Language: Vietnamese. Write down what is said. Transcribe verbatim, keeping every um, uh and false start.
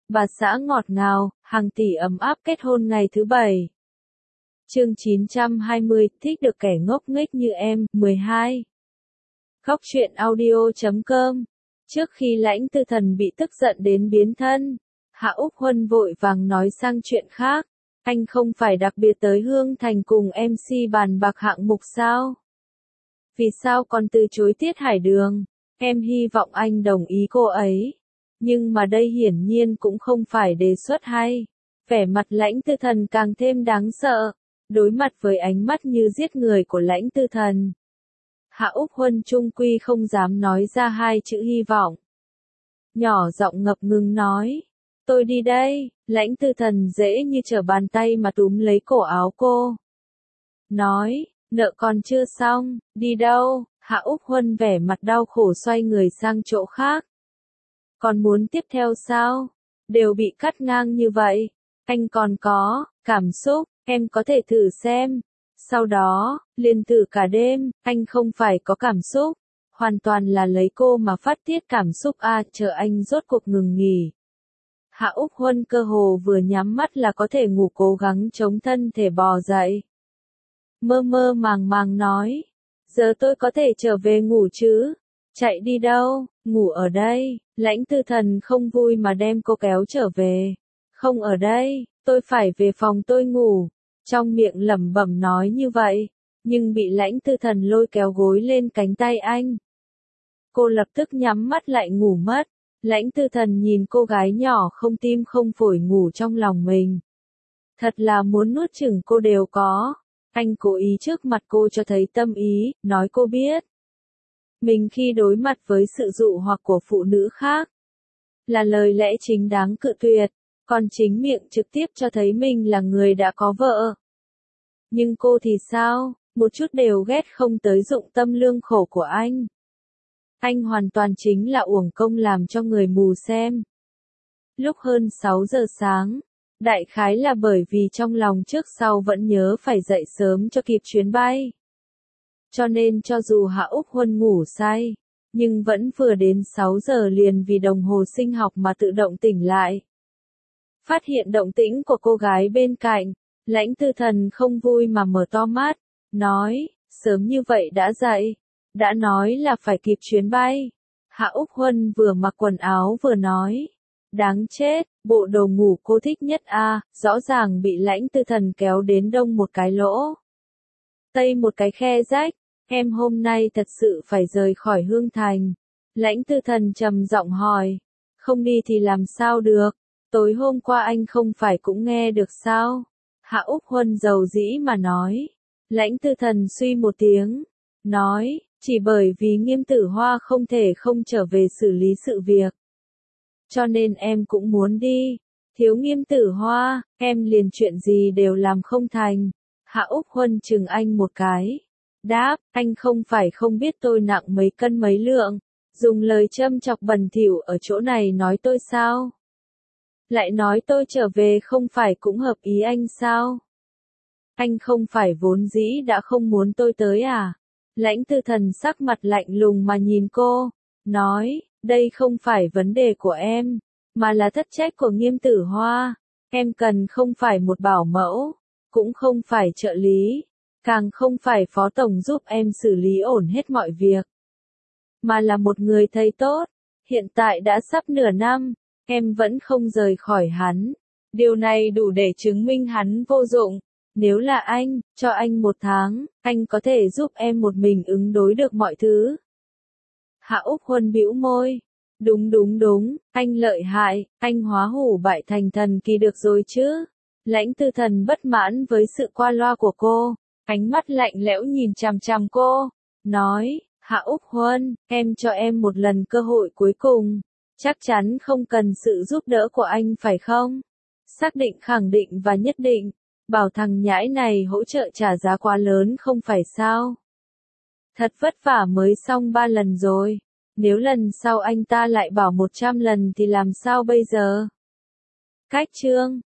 bà xã ngọt ngào, hàng tỷ ấm áp kết hôn ngày thứ bảy. Chương chín trăm hai mươi, thích được kẻ ngốc nghếch như em, mười hai. Góc truyện audio chấm com. Trước khi Lãnh Tư Thần bị tức giận đến biến thân, Hạ Úc Huân vội vàng nói sang chuyện khác. Anh không phải đặc biệt tới Hương Thành cùng em xê bàn bạc hạng mục sao? Vì sao còn từ chối Tiết Hải Đường? Em hy vọng anh đồng ý cô ấy. Nhưng mà đây hiển nhiên cũng không phải đề xuất hay. Vẻ mặt Lãnh Tư Thần càng thêm đáng sợ. Đối mặt với ánh mắt như giết người của Lãnh Tư Thần, Hạ Úc Huân trung quy không dám nói ra hai chữ hy vọng. Nhỏ giọng ngập ngừng nói, tôi đi đây. Lãnh Tư Thần dễ như trở bàn tay mà túm lấy cổ áo cô. Nói, nợ còn chưa xong, đi đâu? Hạ Úc Huân vẻ mặt đau khổ xoay người sang chỗ khác. Còn muốn tiếp theo sao? Đều bị cắt ngang như vậy. Anh còn có cảm xúc, em có thể thử xem. Sau đó, liền thử cả đêm, anh không phải có cảm xúc. Hoàn toàn là lấy cô mà phát tiết cảm xúc à, chờ anh rốt cuộc ngừng nghỉ. Hạ Úc Huân cơ hồ vừa nhắm mắt là có thể ngủ, cố gắng chống thân thể bò dậy. Mơ mơ màng màng nói, giờ tôi có thể trở về ngủ chứ? Chạy đi đâu? Ngủ ở đây. Lãnh Tư Thần không vui mà đem cô kéo trở về. Không ở đây, tôi phải về phòng tôi ngủ. Trong miệng lẩm bẩm nói như vậy, nhưng bị Lãnh Tư Thần lôi kéo gối lên cánh tay anh. Cô lập tức nhắm mắt lại ngủ mất. Lãnh Tư Thần nhìn cô gái nhỏ không tim không phổi ngủ trong lòng mình. Thật là muốn nuốt chửng cô đều có. Anh cố ý trước mặt cô cho thấy tâm ý, nói cô biết. Mình khi đối mặt với sự dụ hoặc của phụ nữ khác, là lời lẽ chính đáng cự tuyệt, còn chính miệng trực tiếp cho thấy mình là người đã có vợ. Nhưng cô thì sao, một chút đều ghét không tới dụng tâm lương khổ của anh. Anh hoàn toàn chính là uổng công làm cho người mù xem. Lúc hơn sáu giờ sáng, đại khái là bởi vì trong lòng trước sau vẫn nhớ phải dậy sớm cho kịp chuyến bay. Cho nên cho dù Hạ Úc Huân ngủ say, nhưng vẫn vừa đến sáu giờ liền vì đồng hồ sinh học mà tự động tỉnh lại. Phát hiện động tĩnh của cô gái bên cạnh, Lãnh Tư Thần không vui mà mở to mắt, nói, sớm như vậy đã dậy, đã nói là phải kịp chuyến bay. Hạ Úc Huân vừa mặc quần áo vừa nói, đáng chết, bộ đồ ngủ cô thích nhất a, rõ ràng bị Lãnh Tư Thần kéo đến đông một cái lỗ, tây một cái khe rách. Em hôm nay thật sự phải rời khỏi Hương Thành. Lãnh Tư Thần trầm giọng hỏi, không đi thì làm sao được, tối hôm qua anh không phải cũng nghe được sao? Hạ Úc Huân dầu dĩ mà nói. Lãnh Tư Thần suy một tiếng, nói, chỉ bởi vì Nghiêm Tử Hoa không thể không trở về xử lý sự việc. Cho nên em cũng muốn đi. Thiếu Nghiêm Tử Hoa, em liền chuyện gì đều làm không thành. Hạ Úc Huân chừng anh một cái. Đáp, anh không phải không biết tôi nặng mấy cân mấy lượng. Dùng lời châm chọc bẩn thỉu ở chỗ này nói tôi sao? Lại nói tôi trở về không phải cũng hợp ý anh sao? Anh không phải vốn dĩ đã không muốn tôi tới à? Lãnh Tư Thần sắc mặt lạnh lùng mà nhìn cô, nói, đây không phải vấn đề của em, mà là thất trách của Nghiêm Tử Hoa. Em cần không phải một bảo mẫu, cũng không phải trợ lý, càng không phải phó tổng giúp em xử lý ổn hết mọi việc, mà là một người thầy tốt. Hiện tại đã sắp nửa năm, em vẫn không rời khỏi hắn. Điều này đủ để chứng minh hắn vô dụng. Nếu là anh, cho anh một tháng, anh có thể giúp em một mình ứng đối được mọi thứ. Hạ Úc Huân bĩu môi. Đúng đúng đúng, anh lợi hại, anh hóa hủ bại thành thần kỳ được rồi chứ. Lãnh Tư Thần bất mãn với sự qua loa của cô, ánh mắt lạnh lẽo nhìn chằm chằm cô, nói, Hạ Úc Huân, em cho em một lần cơ hội cuối cùng, chắc chắn không cần sự giúp đỡ của anh phải không? Xác định khẳng định và nhất định, bảo thằng nhãi này hỗ trợ trả giá quá lớn không phải sao? Thật vất vả mới xong ba lần rồi, nếu lần sau anh ta lại bảo một trăm lần thì làm sao bây giờ? Cách chương